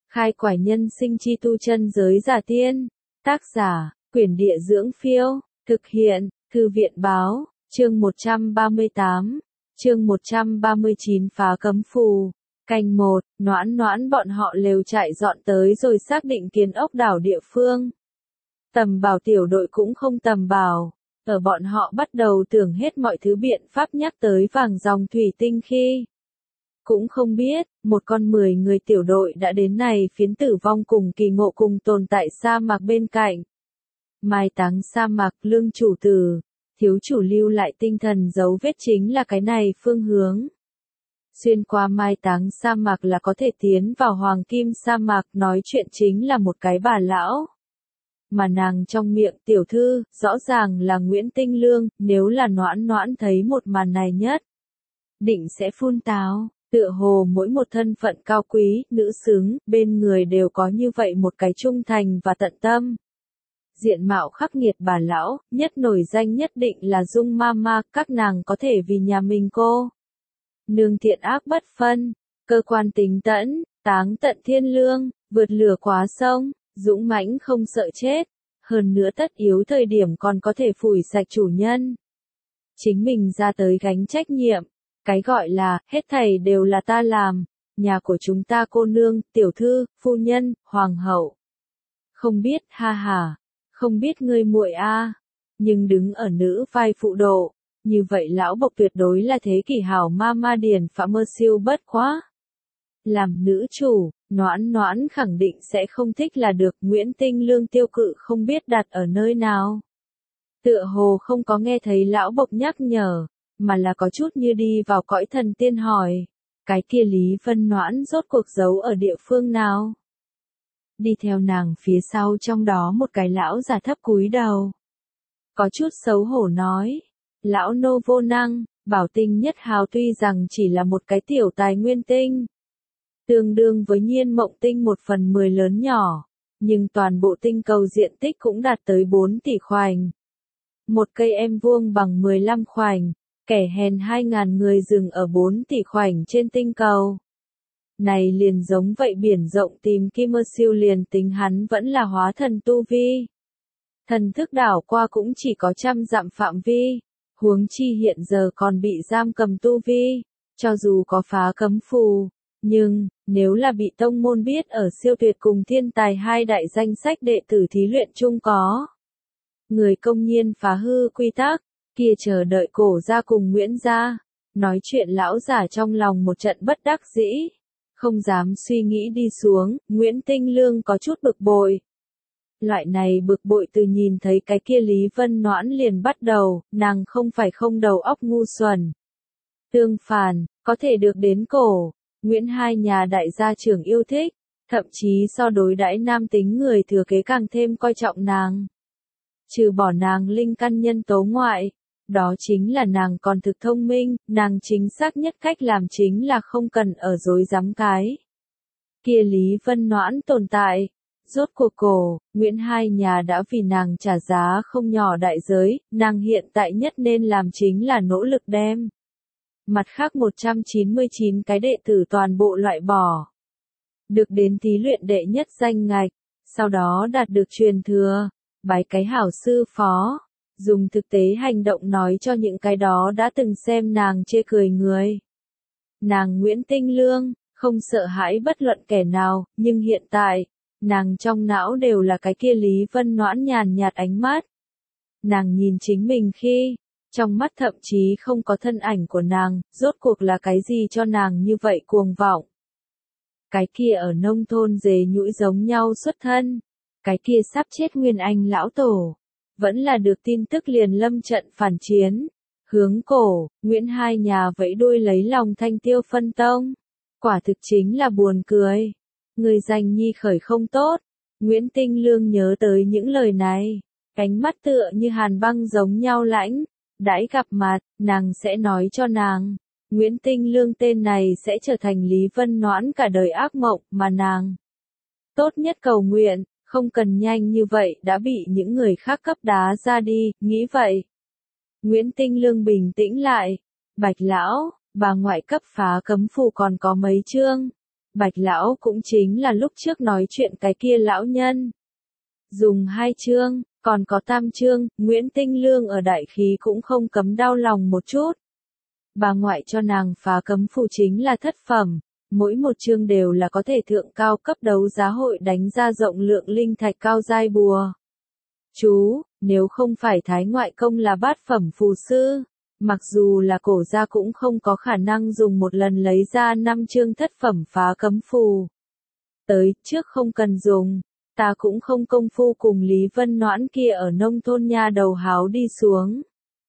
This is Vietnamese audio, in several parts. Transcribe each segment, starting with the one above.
Khai quải nhân sinh chi tu chân giới giả tiên. Tác giả, Quyển Địa Dưỡng Phiêu. Thực hiện, Thư viện Báo. Chương 138. Chương 139 phá cấm phù. Canh 1, Noãn Noãn bọn họ lều trại dọn tới rồi xác định kiến ốc đảo địa phương. Tầm bảo tiểu đội cũng không tầm bảo. Ở bọn họ bắt đầu tưởng hết mọi thứ biện pháp nhắc tới vàng dòng thủy tinh khi. Cũng không biết, một con 10 người tiểu đội đã đến này phiến tử vong cùng kỳ ngộ cùng tồn tại sa mạc bên cạnh. Mai táng sa mạc lương chủ tử, thiếu chủ lưu lại tinh thần dấu vết chính là cái này phương hướng. Xuyên qua mai táng sa mạc là có thể tiến vào hoàng kim sa mạc, nói chuyện chính là một cái bà lão. Mà nàng trong miệng tiểu thư, rõ ràng là Nguyễn Tinh Lương, nếu là Noãn Noãn thấy một màn này nhất. Định sẽ phun táo, tựa hồ mỗi một thân phận cao quý, nữ xứng, bên người đều có như vậy một cái trung thành và tận tâm. Diện mạo khắc nghiệt bà lão, nhất nổi danh nhất định là Dung Mama, các nàng có thể vì nhà mình cô. Nương thiện ác bất phân, cơ quan tính tẫn, táng tận thiên lương, vượt lửa quá sông, dũng mãnh không sợ chết, hơn nữa tất yếu thời điểm còn có thể phủi sạch chủ nhân. Chính mình ra tới gánh trách nhiệm, cái gọi là, hết thảy đều là ta làm, nhà của chúng ta cô nương, tiểu thư, phu nhân, hoàng hậu. Không biết, ha ha, không biết ngươi muội a, nhưng đứng ở nữ vai phụ độ, như vậy lão bộc tuyệt đối là thế kỷ hảo mama điển phạ mơ siêu bất quá. Làm nữ chủ, Noãn Noãn khẳng định sẽ không thích là được. Nguyễn Tinh Lương tiêu cự không biết đặt ở nơi nào. Tựa hồ không có nghe thấy lão bộc nhắc nhở, mà là có chút như đi vào cõi thần tiên hỏi. Cái kia Lý Vân Noãn rốt cuộc giấu ở địa phương nào? Đi theo nàng phía sau trong đó một cái lão già thấp cúi đầu. Có chút xấu hổ nói. Lão nô vô năng, bảo tinh nhất hào tuy rằng chỉ là một cái tiểu tài nguyên tinh. Tương đương với nhiên mộng tinh 1/10 lớn nhỏ, nhưng toàn bộ tinh cầu diện tích cũng đạt tới 4 tỷ khoảnh. Một cây em vuông bằng 15 khoảnh, kẻ hèn 2.000 người dừng ở 4 tỷ khoảnh trên tinh cầu. Này liền giống vậy biển rộng tìm kim mơ siêu, liền tính hắn vẫn là hóa thần tu vi. Thần thức đảo qua cũng chỉ có 100 dặm phạm vi, huống chi hiện giờ còn bị giam cầm tu vi, cho dù có phá cấm phù. Nhưng, nếu là bị tông môn biết ở siêu tuyệt cùng thiên tài hai đại danh sách đệ tử thí luyện chung có người công nhiên phá hư quy tắc, kia chờ đợi cổ gia cùng Nguyễn gia, nói chuyện lão giả trong lòng một trận bất đắc dĩ, không dám suy nghĩ đi xuống. Nguyễn Tinh Lương có chút bực bội. Loại này bực bội từ nhìn thấy cái kia Lý Vân Noãn liền bắt đầu, nàng không phải không đầu óc ngu xuẩn. Tương phản, có thể được đến cổ. Nguyễn hai nhà đại gia trưởng yêu thích, thậm chí so đối đãi nam tính người thừa kế càng thêm coi trọng nàng. Trừ bỏ nàng linh căn nhân tố ngoại, đó chính là nàng còn thực thông minh, nàng chính xác nhất cách làm chính là không cần ở dối rắm cái. Kia Lý Vân Noãn tồn tại, rốt cuộc cổ, Nguyễn hai nhà đã vì nàng trả giá không nhỏ đại giới, nàng hiện tại nhất nên làm chính là nỗ lực đem. Mặt khác 199 cái đệ tử toàn bộ loại bỏ. Được đến thí luyện đệ nhất danh ngạch, sau đó đạt được truyền thừa, bái cái hảo sư phó, dùng thực tế hành động nói cho những cái đó đã từng xem nàng chê cười người. Nàng Nguyễn Tinh Lương, không sợ hãi bất luận kẻ nào, nhưng hiện tại, nàng trong não đều là cái kia Lý Vân Noãn nhàn nhạt ánh mắt. Nàng nhìn chính mình khi, trong mắt thậm chí không có thân ảnh của nàng, rốt cuộc là cái gì cho nàng như vậy cuồng vọng. Cái kia ở nông thôn dề nhũi giống nhau xuất thân, cái kia sắp chết Nguyên Anh lão tổ, vẫn là được tin tức liền lâm trận phản chiến, hướng cổ, Nguyễn hai nhà vẫy đuôi lấy lòng Thanh Tiêu phân tông. Quả thực chính là buồn cười. Người danh nhi khởi không tốt, Nguyễn Tinh Lương nhớ tới những lời này, ánh mắt tựa như hàn băng giống nhau lãnh. Đãi gặp mặt, nàng sẽ nói cho nàng, Nguyễn Tinh Lương tên này sẽ trở thành Lý Vân Noãn cả đời ác mộng, mà nàng tốt nhất cầu nguyện, không cần nhanh như vậy đã bị những người khác cấp đá ra đi, nghĩ vậy. Nguyễn Tinh Lương bình tĩnh lại, Bạch lão, bà ngoại cấp phá cấm phù còn có mấy chương, Bạch lão cũng chính là lúc trước nói chuyện cái kia lão nhân. Dùng 2 chương, còn có tam chương, Nguyễn Tinh Lương ở đại khí cũng không cấm đau lòng một chút. Bà ngoại cho nàng phá cấm phù chính là thất phẩm, mỗi một chương đều là có thể thượng cao cấp đấu giá hội đánh ra rộng lượng linh thạch cao giai bùa. Chú, nếu không phải thái ngoại công là bát phẩm phù sư, mặc dù là cổ gia cũng không có khả năng dùng một lần lấy ra 5 chương thất phẩm phá cấm phù. Tới, trước không cần dùng, ta cũng không công phu cùng Lý Vân Noãn kia ở nông thôn nha đầu háo đi xuống.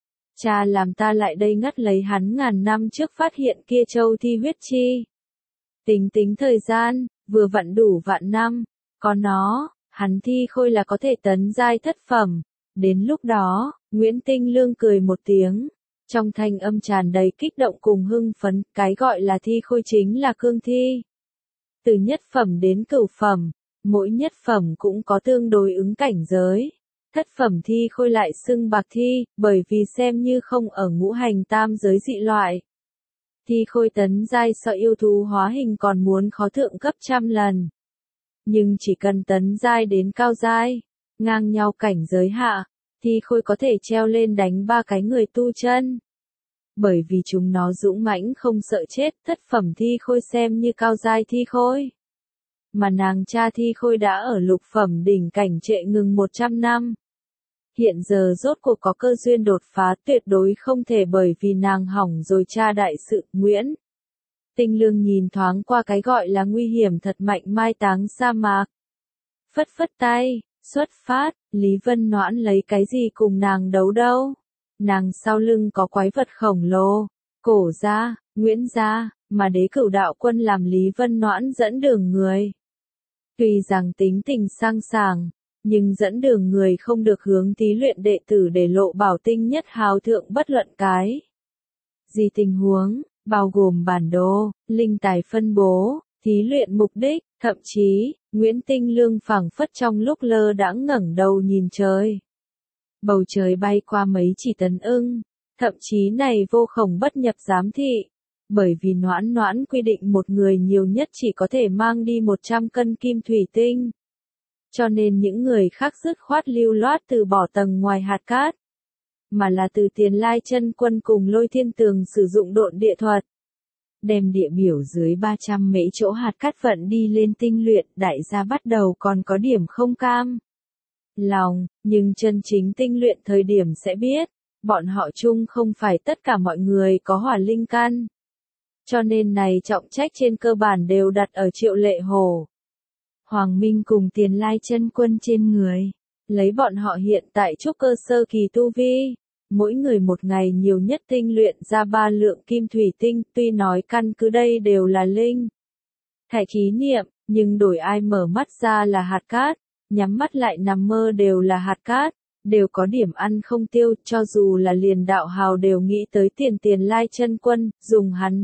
Cha làm ta lại đây ngắt lấy hắn ngàn năm trước phát hiện kia châu thi huyết chi. Tính tính thời gian, vừa vặn đủ vạn năm, có nó, hắn thi khôi là có thể tấn giai thất phẩm. Đến lúc đó, Nguyễn Tinh Lương cười một tiếng, trong thanh âm tràn đầy kích động cùng hưng phấn, cái gọi là thi khôi chính là cương thi. Từ nhất phẩm đến cửu phẩm, mỗi nhất phẩm cũng có tương đối ứng cảnh giới. Thất phẩm thi khôi lại xưng bạc thi, bởi vì xem như không ở ngũ hành tam giới dị loại. Thi khôi tấn giai so yêu thú hóa hình còn muốn khó thượng cấp trăm lần. Nhưng chỉ cần tấn giai đến cao giai, ngang nhau cảnh giới hạ, thi khôi có thể treo lên đánh 3 cái người tu chân. Bởi vì chúng nó dũng mãnh không sợ chết, thất phẩm thi khôi xem như cao giai thi khôi. Mà nàng cha thi khôi đã ở lục phẩm đỉnh cảnh trệ ngừng 100 năm. Hiện giờ rốt cuộc có cơ duyên đột phá, tuyệt đối không thể bởi vì nàng hỏng rồi cha đại sự. Nguyễn Tinh Lương nhìn thoáng qua cái gọi là nguy hiểm thật mạnh mai táng sa mạc. Phất phất tay, xuất phát, Lý Vân Noãn lấy cái gì cùng nàng đấu đâu. Nàng sau lưng có quái vật khổng lồ, cổ gia, Nguyễn gia, mà đế cửu đạo quân làm Lý Vân Noãn dẫn đường người. Tuy rằng tính tình sang sảng, nhưng dẫn đường người không được hướng thí luyện đệ tử để lộ bảo tinh nhất hào thượng bất luận cái gì tình huống, bao gồm bản đồ, linh tài phân bố, thí luyện mục đích, thậm chí, Nguyễn Tinh Lương phảng phất trong lúc lơ đãng ngẩng đầu nhìn trời. Bầu trời bay qua mấy chỉ tấn ưng, thậm chí này vô khổng bất nhập giám thị. Bởi vì Noãn Noãn quy định một người nhiều nhất chỉ có thể mang đi 100 cân kim thủy tinh. Cho nên những người khác dứt khoát lưu loát từ bỏ tầng ngoài hạt cát. Mà là từ Tiền Lai Chân Quân cùng Lôi Thiên Tường sử dụng độn địa thuật. Đem địa biểu dưới 300 mễ chỗ hạt cát vận đi lên tinh luyện, đại gia bắt đầu còn có điểm không cam lòng, nhưng chân chính tinh luyện thời điểm sẽ biết, bọn họ chung không phải tất cả mọi người có hỏa linh căn. Cho nên này trọng trách trên cơ bản đều đặt ở Triệu Lệ Hồ, Hoàng Minh cùng Tiền Lai Chân Quân trên người. Lấy bọn họ hiện tại trúc cơ sơ kỳ tu vi, mỗi người một ngày nhiều nhất tinh luyện ra 3 lượng kim thủy tinh, tuy nói căn cứ đây đều là linh thạch khí niệm, nhưng đổi ai mở mắt ra là hạt cát, nhắm mắt lại nằm mơ đều là hạt cát, đều có điểm ăn không tiêu, cho dù là liền đạo hào đều nghĩ tới Tiền Lai Chân Quân, dùng hắn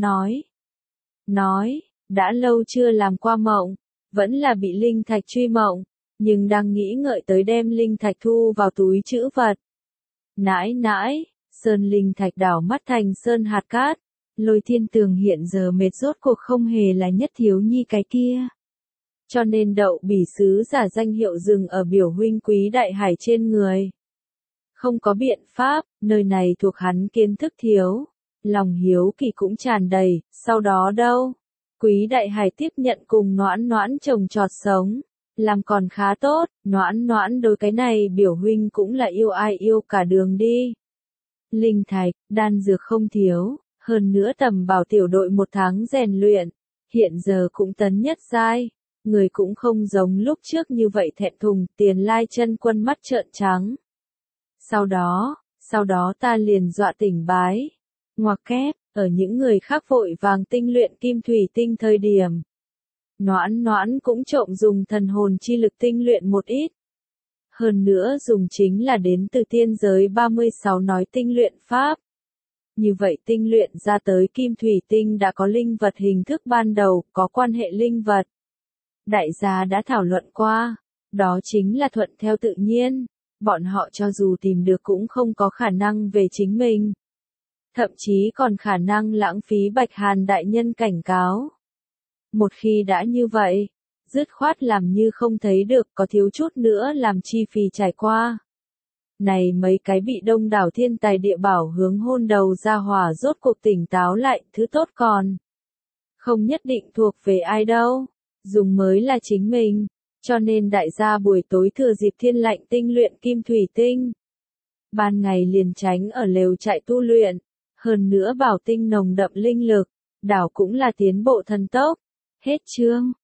nói, đã lâu chưa làm qua mộng, vẫn là bị linh thạch truy mộng, nhưng đang nghĩ ngợi tới đem linh thạch thu vào túi trữ vật. Nãi nãi, sơn linh thạch đảo mắt thành sơn hạt cát, Lôi Thiên Tường hiện giờ mệt rốt cuộc không hề là Nhất Thiếu Nhi cái kia. Cho nên đậu bỉ sứ giả danh hiệu dừng ở biểu huynh Quý Đại Hải trên người. Không có biện pháp, nơi này thuộc hắn kiến thức thiếu, lòng hiếu kỳ cũng tràn đầy, sau đó đâu? Quý Đại Hải tiếp nhận cùng Noãn Noãn trồng trọt sống, làm còn khá tốt, Noãn Noãn đối cái này biểu huynh cũng là yêu ai yêu cả đường đi. Linh thạch, đan dược không thiếu, hơn nữa tầm bảo tiểu đội 1 tháng rèn luyện, hiện giờ cũng tấn nhất giai. Người cũng không giống lúc trước như vậy thẹn thùng, Tiền Lai Chân Quân mắt trợn trắng. Sau đó ta liền dọa tỉnh bái. Ngoặc kép, ở những người khác vội vàng tinh luyện kim thủy tinh thời điểm. Noãn Noãn cũng trộm dùng thần hồn chi lực tinh luyện một ít. Hơn nữa dùng chính là đến từ tiên giới 36 nói tinh luyện pháp. Như vậy tinh luyện ra tới kim thủy tinh đã có linh vật hình thức ban đầu, có quan hệ linh vật. Đại gia đã thảo luận qua, đó chính là thuận theo tự nhiên, bọn họ cho dù tìm được cũng không có khả năng về chính mình. Thậm chí còn khả năng lãng phí Bạch Hàn đại nhân cảnh cáo. Một khi đã như vậy, dứt khoát làm như không thấy được, có thiếu chút nữa làm chi phí trải qua. Này mấy cái bị đông đảo thiên tài địa bảo hướng hôn đầu ra hỏa rốt cuộc tỉnh táo lại, thứ tốt còn không nhất định thuộc về ai đâu, dùng mới là chính mình, cho nên đại gia buổi tối thừa dịp thiên lạnh tinh luyện kim thủy tinh. Ban ngày liền tránh ở lều trại tu luyện, hơn nữa bảo tinh nồng đậm linh lực, đảo cũng là tiến bộ thần tốc. Hết chương.